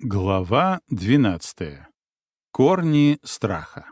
Глава 12. Корни страха.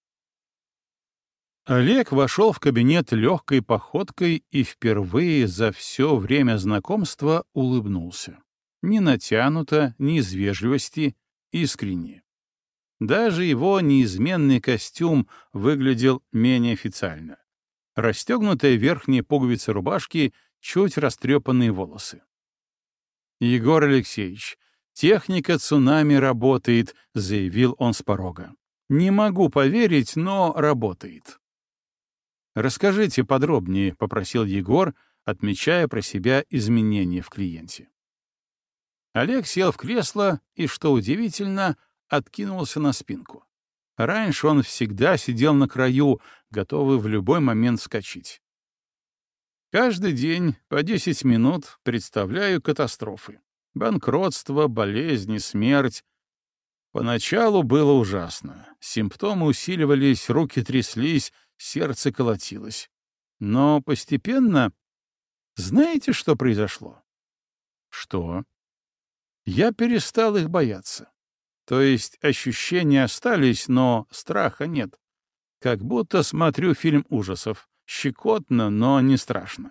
Олег вошел в кабинет легкой походкой и впервые за все время знакомства улыбнулся. Не натянуто, не из вежливости, искренне. Даже его неизменный костюм выглядел менее официально. Расстегнутая верхняя пуговица рубашки, чуть растрепанные волосы. «Егор Алексеевич, техника цунами работает», — заявил он с порога. «Не могу поверить, но работает». «Расскажите подробнее», — попросил Егор, отмечая про себя изменения в клиенте. Олег сел в кресло и, что удивительно, откинулся на спинку. Раньше он всегда сидел на краю, готовый в любой момент вскочить. Каждый день по 10 минут представляю катастрофы. Банкротство, болезни, смерть. Поначалу было ужасно. Симптомы усиливались, руки тряслись, сердце колотилось. Но постепенно... Знаете, что произошло? Что? Я перестал их бояться. То есть ощущения остались, но страха нет. Как будто смотрю фильм ужасов. Щекотно, но не страшно.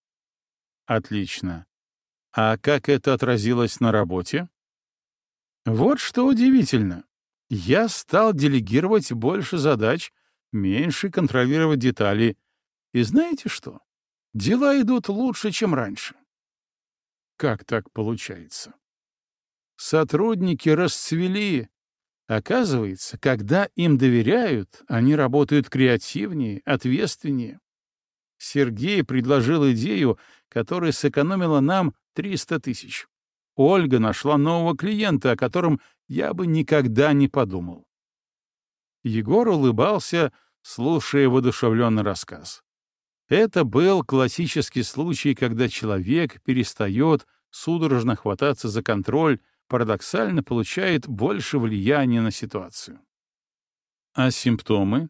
Отлично. А как это отразилось на работе? Вот что удивительно. Я стал делегировать больше задач, меньше контролировать детали. И знаете что? Дела идут лучше, чем раньше. Как так получается? Сотрудники расцвели. Оказывается, когда им доверяют, они работают креативнее, ответственнее. Сергей предложил идею, которая сэкономила нам 300 тысяч. Ольга нашла нового клиента, о котором я бы никогда не подумал. Егор улыбался, слушая воодушевленный рассказ. Это был классический случай, когда человек перестает судорожно хвататься за контроль, парадоксально получает больше влияния на ситуацию. А симптомы?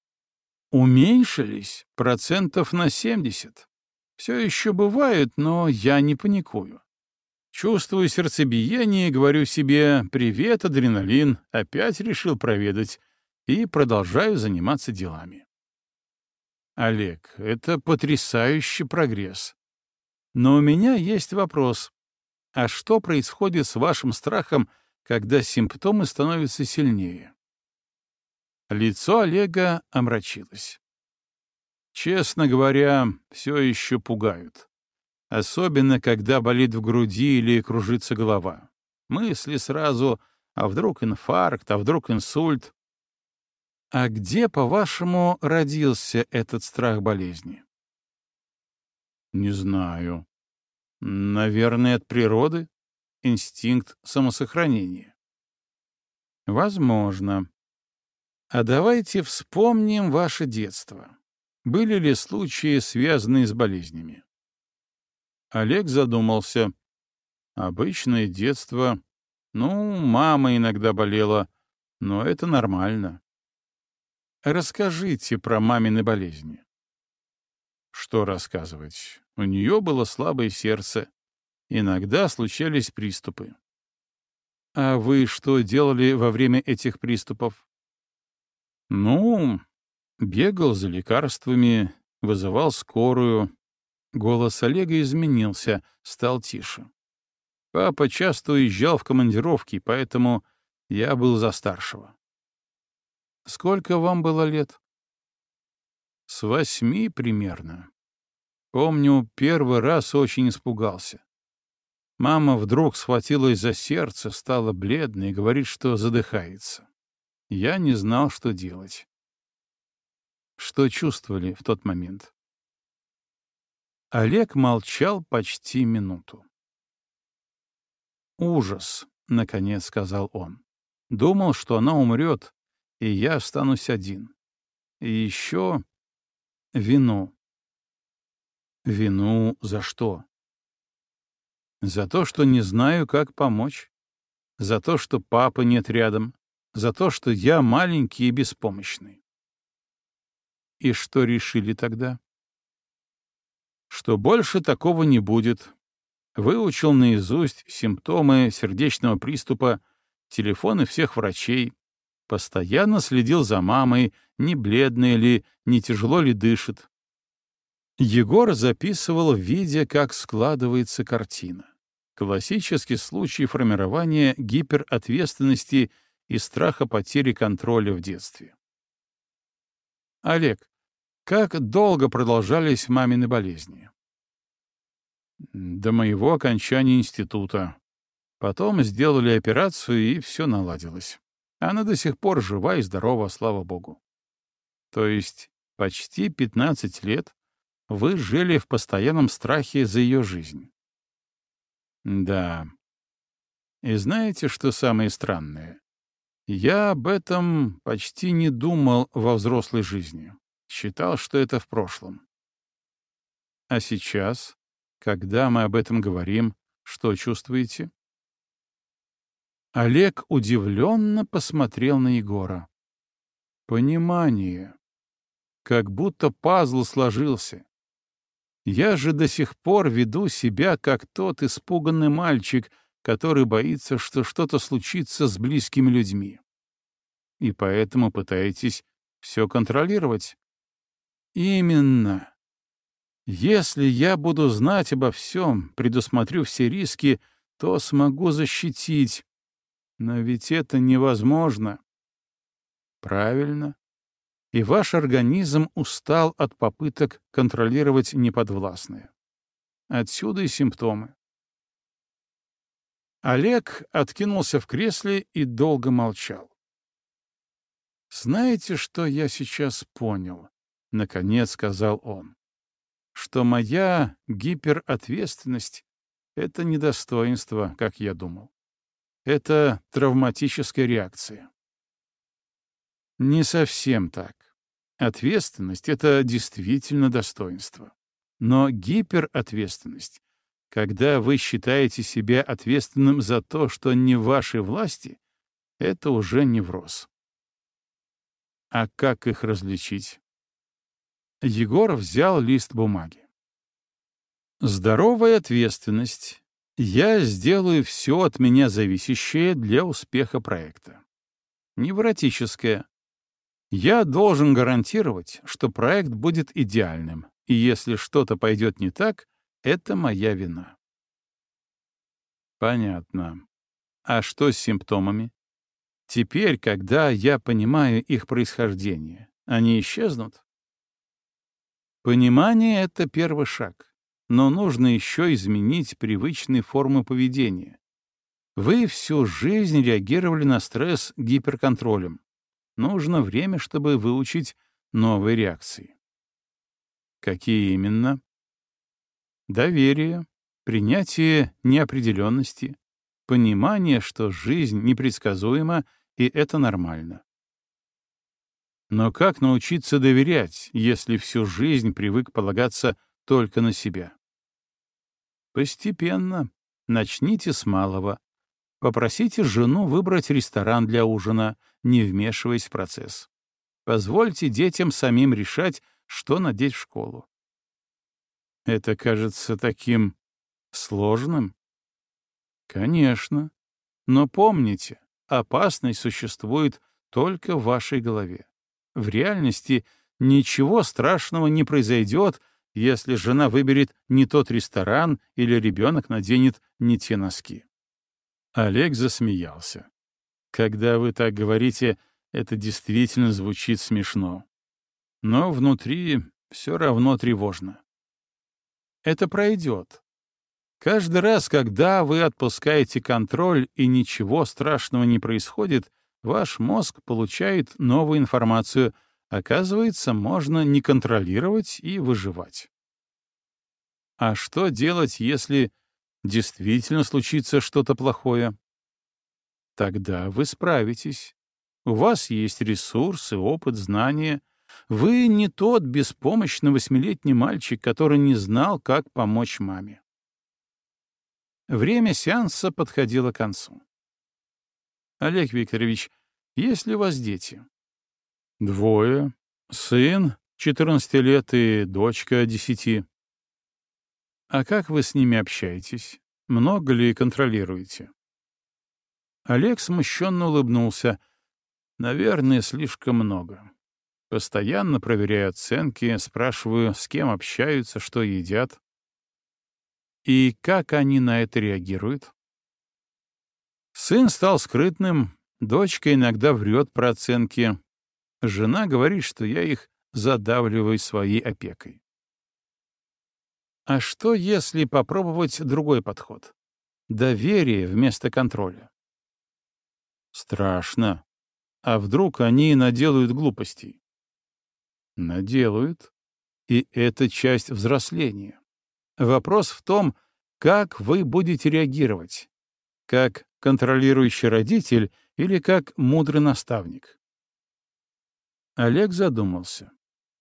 Уменьшились процентов на 70. Все еще бывает, но я не паникую. Чувствую сердцебиение, говорю себе «Привет, адреналин», опять решил проведать, и продолжаю заниматься делами. Олег, это потрясающий прогресс. Но у меня есть вопрос. А что происходит с вашим страхом, когда симптомы становятся сильнее? Лицо Олега омрачилось. Честно говоря, все еще пугают. Особенно, когда болит в груди или кружится голова. Мысли сразу, а вдруг инфаркт, а вдруг инсульт. А где, по-вашему, родился этот страх болезни? Не знаю. Наверное, от природы? Инстинкт самосохранения. Возможно. А давайте вспомним ваше детство. Были ли случаи, связанные с болезнями? Олег задумался. Обычное детство. Ну, мама иногда болела, но это нормально. Расскажите про мамины болезни. Что рассказывать? У нее было слабое сердце. Иногда случались приступы. А вы что делали во время этих приступов? Ну, бегал за лекарствами, вызывал скорую. Голос Олега изменился, стал тише. Папа часто уезжал в командировки, поэтому я был за старшего. Сколько вам было лет? С 8 примерно. Помню, первый раз очень испугался. Мама вдруг схватилась за сердце, стала бледной и говорит, что задыхается. Я не знал, что делать. Что чувствовали в тот момент? Олег молчал почти минуту. «Ужас», — наконец сказал он. «Думал, что она умрет, и я останусь один. И еще вину». «Вину за что?» «За то, что не знаю, как помочь. За то, что папы нет рядом. За то, что я маленький и беспомощный». «И что решили тогда?» «Что больше такого не будет. Выучил наизусть симптомы сердечного приступа, телефоны всех врачей, постоянно следил за мамой, не бледная ли, не тяжело ли дышит. Егор записывал, видя, как складывается картина. Классический случай формирования гиперответственности и страха потери контроля в детстве. Олег, как долго продолжались мамины болезни? До моего окончания института. Потом сделали операцию, и все наладилось. Она до сих пор жива и здорова, слава богу. То есть почти 15 лет вы жили в постоянном страхе за ее жизнь. Да. И знаете, что самое странное? Я об этом почти не думал во взрослой жизни. Считал, что это в прошлом. А сейчас, когда мы об этом говорим, что чувствуете? Олег удивленно посмотрел на Егора. Понимание. Как будто пазл сложился. Я же до сих пор веду себя, как тот испуганный мальчик, который боится, что что-то случится с близкими людьми. И поэтому пытаетесь все контролировать. Именно. Если я буду знать обо всем, предусмотрю все риски, то смогу защитить. Но ведь это невозможно. Правильно. И ваш организм устал от попыток контролировать неподвластное. Отсюда и симптомы. Олег откинулся в кресле и долго молчал. «Знаете, что я сейчас понял?» — наконец сказал он. «Что моя гиперответственность — это не достоинство, как я думал. Это травматическая реакция». Не совсем так. Ответственность — это действительно достоинство. Но гиперответственность, когда вы считаете себя ответственным за то, что не в вашей власти, это уже невроз. А как их различить? Егор взял лист бумаги. Здоровая ответственность. Я сделаю все от меня зависящее для успеха проекта. Невротическая. Я должен гарантировать, что проект будет идеальным, и если что-то пойдет не так, это моя вина. Понятно. А что с симптомами? Теперь, когда я понимаю их происхождение, они исчезнут? Понимание — это первый шаг, но нужно еще изменить привычные формы поведения. Вы всю жизнь реагировали на стресс гиперконтролем. Нужно время, чтобы выучить новые реакции. Какие именно? Доверие, принятие неопределенности, понимание, что жизнь непредсказуема, и это нормально. Но как научиться доверять, если всю жизнь привык полагаться только на себя? Постепенно. Начните с малого. Попросите жену выбрать ресторан для ужина, не вмешиваясь в процесс. Позвольте детям самим решать, что надеть в школу. Это кажется таким сложным? Конечно. Но помните, опасность существует только в вашей голове. В реальности ничего страшного не произойдет, если жена выберет не тот ресторан или ребенок наденет не те носки. Олег засмеялся. Когда вы так говорите, это действительно звучит смешно. Но внутри все равно тревожно. Это пройдет. Каждый раз, когда вы отпускаете контроль и ничего страшного не происходит, ваш мозг получает новую информацию. Оказывается, можно не контролировать и выживать. А что делать, если действительно случится что-то плохое? Тогда вы справитесь. У вас есть ресурсы, опыт, знания. Вы не тот беспомощный 8-летний мальчик, который не знал, как помочь маме. Время сеанса подходило к концу. Олег Викторович, есть ли у вас дети? 2. Сын 14 лет и дочка 10. А как вы с ними общаетесь? Много ли контролируете? Олег смущенно улыбнулся. Наверное, слишком много. Постоянно проверяю оценки, спрашиваю, с кем общаются, что едят. И как они на это реагируют? Сын стал скрытным, дочка иногда врет про оценки. Жена говорит, что я их задавливаю своей опекой. А что, если попробовать другой подход? Доверие вместо контроля. Страшно. А вдруг они наделают глупостей? Наделают. И это часть взросления. Вопрос в том, как вы будете реагировать. Как контролирующий родитель или как мудрый наставник? Олег задумался.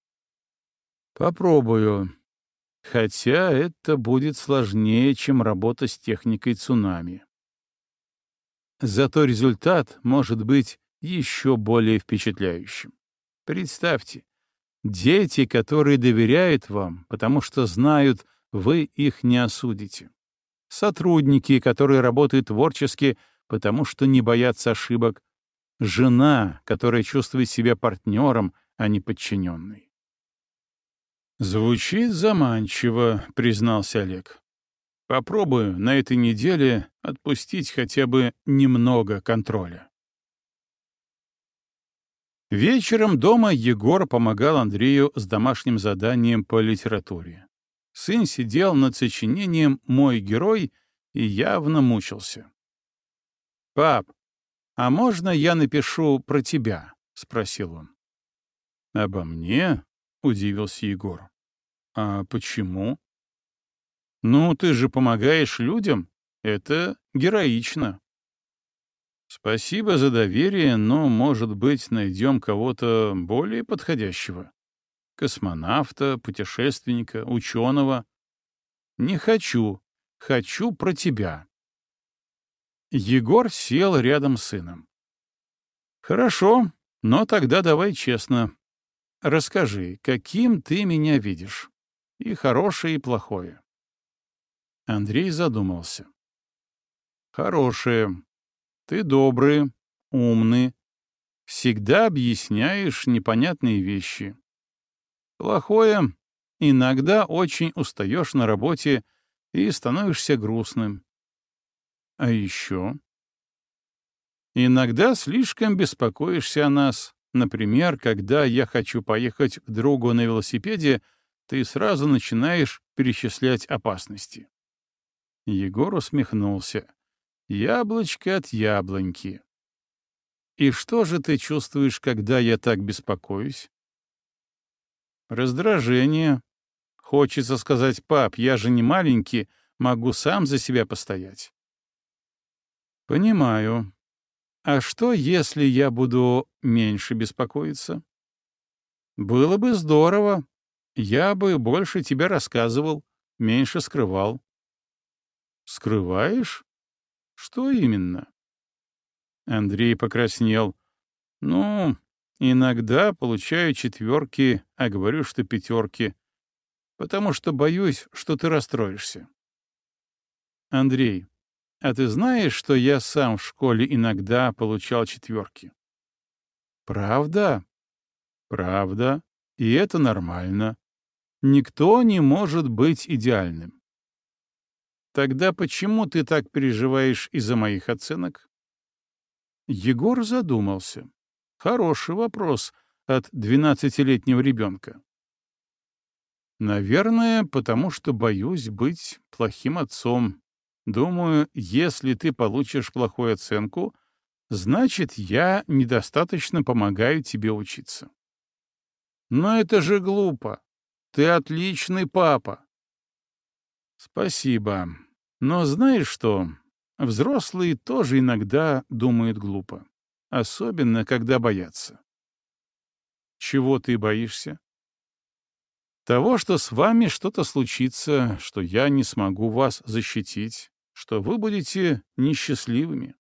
Попробую. Хотя это будет сложнее, чем работа с техникой цунами. Зато результат может быть еще более впечатляющим. Представьте, дети, которые доверяют вам, потому что знают, вы их не осудите. Сотрудники, которые работают творчески, потому что не боятся ошибок. Жена, которая чувствует себя партнером, а не подчиненной. «Звучит заманчиво», — признался Олег. «Попробую на этой неделе отпустить хотя бы немного контроля». Вечером дома Егор помогал Андрею с домашним заданием по литературе. Сын сидел над сочинением «Мой герой» и явно мучился. «Пап, а можно я напишу про тебя?» — спросил он. «Обо мне?» — удивился Егор. «А почему?» «Ну, ты же помогаешь людям. Это героично». «Спасибо за доверие, но, может быть, найдем кого-то более подходящего. Космонавта, путешественника, ученого. Не хочу. Хочу про тебя». Егор сел рядом с сыном. «Хорошо, но тогда давай честно. Расскажи, каким ты меня видишь? И хорошее, и плохое». Андрей задумался. «Хорошее. Ты добрый, умный, всегда объясняешь непонятные вещи. Плохое. Иногда очень устаешь на работе и становишься грустным. А еще? Иногда слишком беспокоишься о нас. Например, когда я хочу поехать к другу на велосипеде, ты сразу начинаешь перечислять опасности». Егор усмехнулся. «Яблочко от яблоньки». «И что же ты чувствуешь, когда я так беспокоюсь?» «Раздражение. Хочется сказать: пап, я же не маленький, могу сам за себя постоять». «Понимаю. А что, если я буду меньше беспокоиться?» «Было бы здорово. Я бы больше тебе рассказывал, меньше скрывал». «Скрываешь? Что именно?» Андрей покраснел. «Ну, иногда получаю четверки, а говорю, что пятерки, потому что боюсь, что ты расстроишься». «Андрей, а ты знаешь, что я сам в школе иногда получал четверки?» «Правда?» «Правда. И это нормально. Никто не может быть идеальным». «Тогда почему ты так переживаешь из-за моих оценок?» Егор задумался. Хороший вопрос от 12-летнего ребенка. «Наверное, потому что боюсь быть плохим отцом. Думаю, если ты получишь плохую оценку, значит, я недостаточно помогаю тебе учиться». «Но это же глупо. Ты отличный папа». «Спасибо. Но знаешь что? Взрослые тоже иногда думают глупо. Особенно, когда боятся». «Чего ты боишься?» «Того, что с вами что-то случится, что я не смогу вас защитить, что вы будете несчастливыми».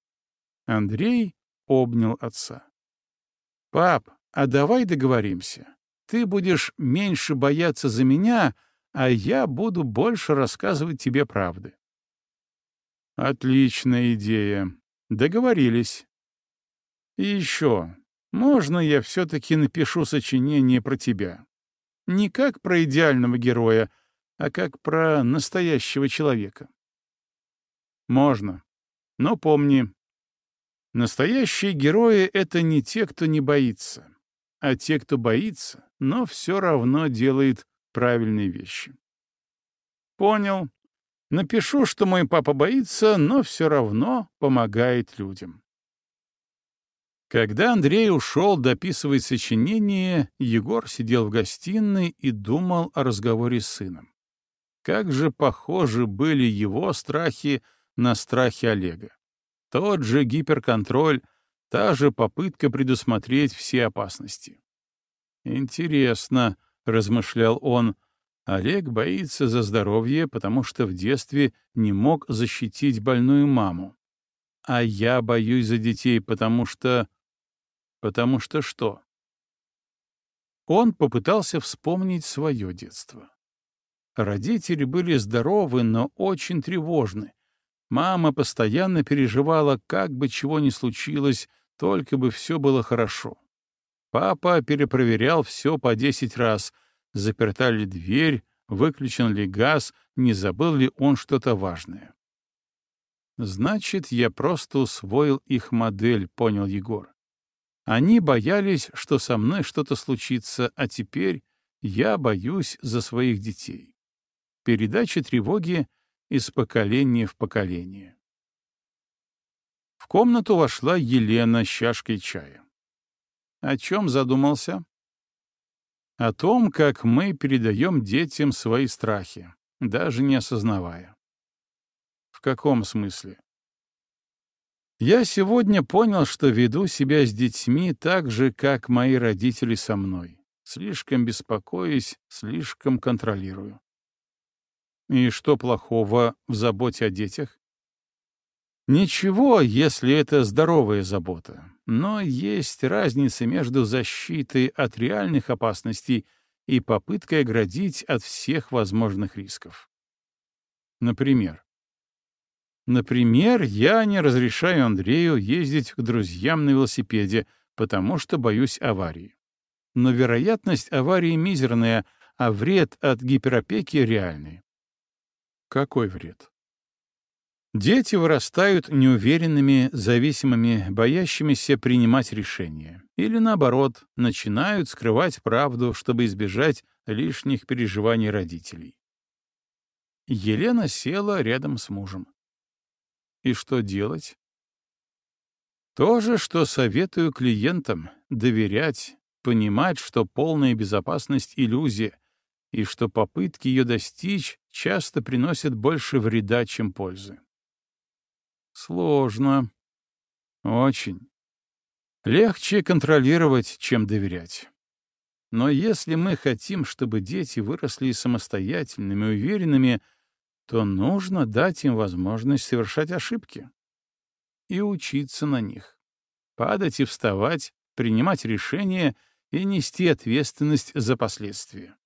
Андрей обнял отца. «Пап, а давай договоримся. Ты будешь меньше бояться за меня, а я буду больше рассказывать тебе правды». «Отличная идея. Договорились. И еще, можно я все-таки напишу сочинение про тебя? Не как про идеального героя, а как про настоящего человека. Можно. Но помни, настоящие герои — это не те, кто не боится, а те, кто боится, но все равно делает правильные вещи. Понял. Напишу, что мой папа боится, но все равно помогает людям. Когда Андрей ушел дописывать сочинение, Егор сидел в гостиной и думал о разговоре с сыном. Как же похожи были его страхи на страхи Олега. Тот же гиперконтроль, та же попытка предусмотреть все опасности. «Интересно», — размышлял он, — «Олег боится за здоровье, потому что в детстве не мог защитить больную маму. А я боюсь за детей, потому что... Потому что что?» Он попытался вспомнить свое детство. Родители были здоровы, но очень тревожны. Мама постоянно переживала, как бы чего ни случилось, только бы все было хорошо. Папа перепроверял все по 10 раз, заперта ли дверь, выключен ли газ, не забыл ли он что-то важное. «Значит, я просто усвоил их модель», — понял Егор. «Они боялись, что со мной что-то случится, а теперь я боюсь за своих детей». Передача тревоги из поколения в поколение. В комнату вошла Елена с чашкой чая. О чем задумался? О том, как мы передаем детям свои страхи, даже не осознавая. В каком смысле? Я сегодня понял, что веду себя с детьми так же, как мои родители со мной. Слишком беспокоюсь, слишком контролирую. И что плохого в заботе о детях? Ничего, если это здоровая забота, но есть разница между защитой от реальных опасностей и попыткой оградить от всех возможных рисков. Например, я не разрешаю Андрею ездить к друзьям на велосипеде, потому что боюсь аварии. Но вероятность аварии мизерная, а вред от гиперопеки реальный. Какой вред? Дети вырастают неуверенными, зависимыми, боящимися принимать решения. Или, наоборот, начинают скрывать правду, чтобы избежать лишних переживаний родителей. Елена села рядом с мужем. И что делать? То же, что советую клиентам — доверять, понимать, что полная безопасность — иллюзия, и что попытки ее достичь часто приносят больше вреда, чем пользы. Сложно. Очень. Легче контролировать, чем доверять. Но если мы хотим, чтобы дети выросли самостоятельными, уверенными, то нужно дать им возможность совершать ошибки и учиться на них, падать и вставать, принимать решения и нести ответственность за последствия.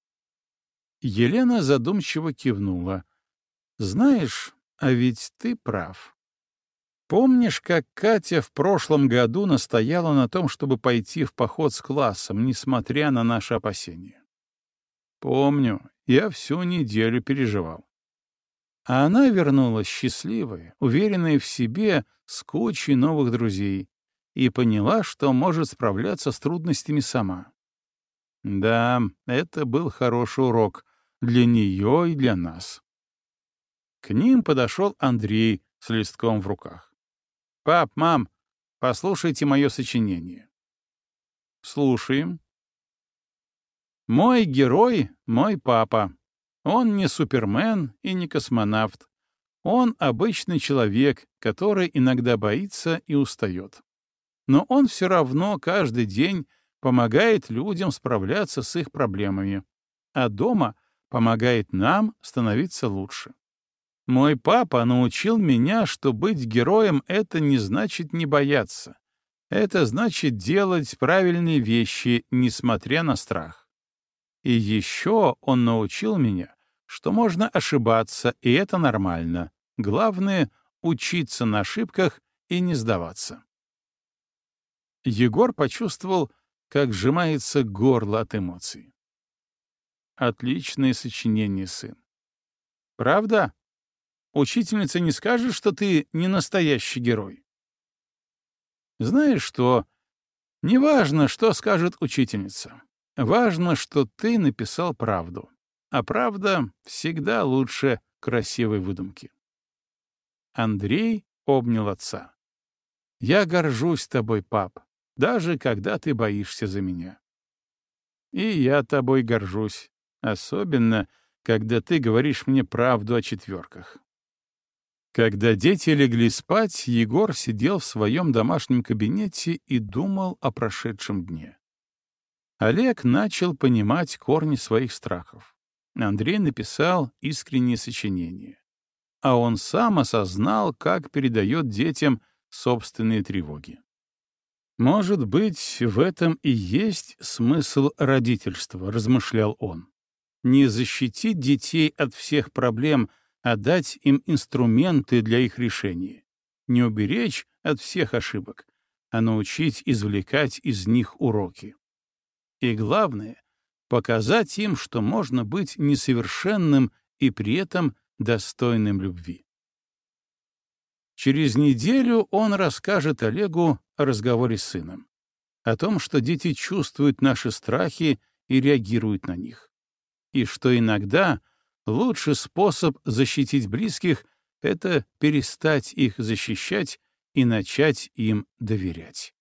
Елена задумчиво кивнула. «Знаешь, а ведь ты прав. Помнишь, как Катя в прошлом году настояла на том, чтобы пойти в поход с классом, несмотря на наши опасения? Помню, я всю неделю переживал. А она вернулась счастливая, уверенная в себе, с кучей новых друзей, и поняла, что может справляться с трудностями сама. Да, это был хороший урок для нее и для нас. К ним подошел Андрей с листком в руках. «Пап, мам, послушайте мое сочинение». «Слушаем». «Мой герой — мой папа. Он не супермен и не космонавт. Он обычный человек, который иногда боится и устает. Но он все равно каждый день помогает людям справляться с их проблемами, а дома помогает нам становиться лучше. Мой папа научил меня, что быть героем — это не значит не бояться. Это значит делать правильные вещи, несмотря на страх. И еще он научил меня, что можно ошибаться, и это нормально. Главное — учиться на ошибках и не сдаваться. Егор почувствовал, как сжимается горло от эмоций. Отличное сочинение, сын. Правда? Учительница не скажет, что ты не настоящий герой. Знаешь что? Неважно, что скажет учительница. Важно, что ты написал правду. А правда всегда лучше красивой выдумки. Андрей обнял отца. «Я горжусь тобой, пап, даже когда ты боишься за меня. И я тобой горжусь, особенно, когда ты говоришь мне правду о четверках». Когда дети легли спать, Егор сидел в своем домашнем кабинете и думал о прошедшем дне. Олег начал понимать корни своих страхов. Андрей написал искреннее сочинение. А он сам осознал, как передает детям собственные тревоги. «Может быть, в этом и есть смысл родительства», — размышлял он. «Не защитить детей от всех проблем, а дать им инструменты для их решения. Не уберечь от всех ошибок, а научить извлекать из них уроки. И главное — показать им, что можно быть несовершенным и при этом достойным любви». Через неделю он расскажет Олегу о разговоре с сыном, о том, что дети чувствуют наши страхи и реагируют на них, и что иногда лучший способ защитить близких — это перестать их защищать и начать им доверять.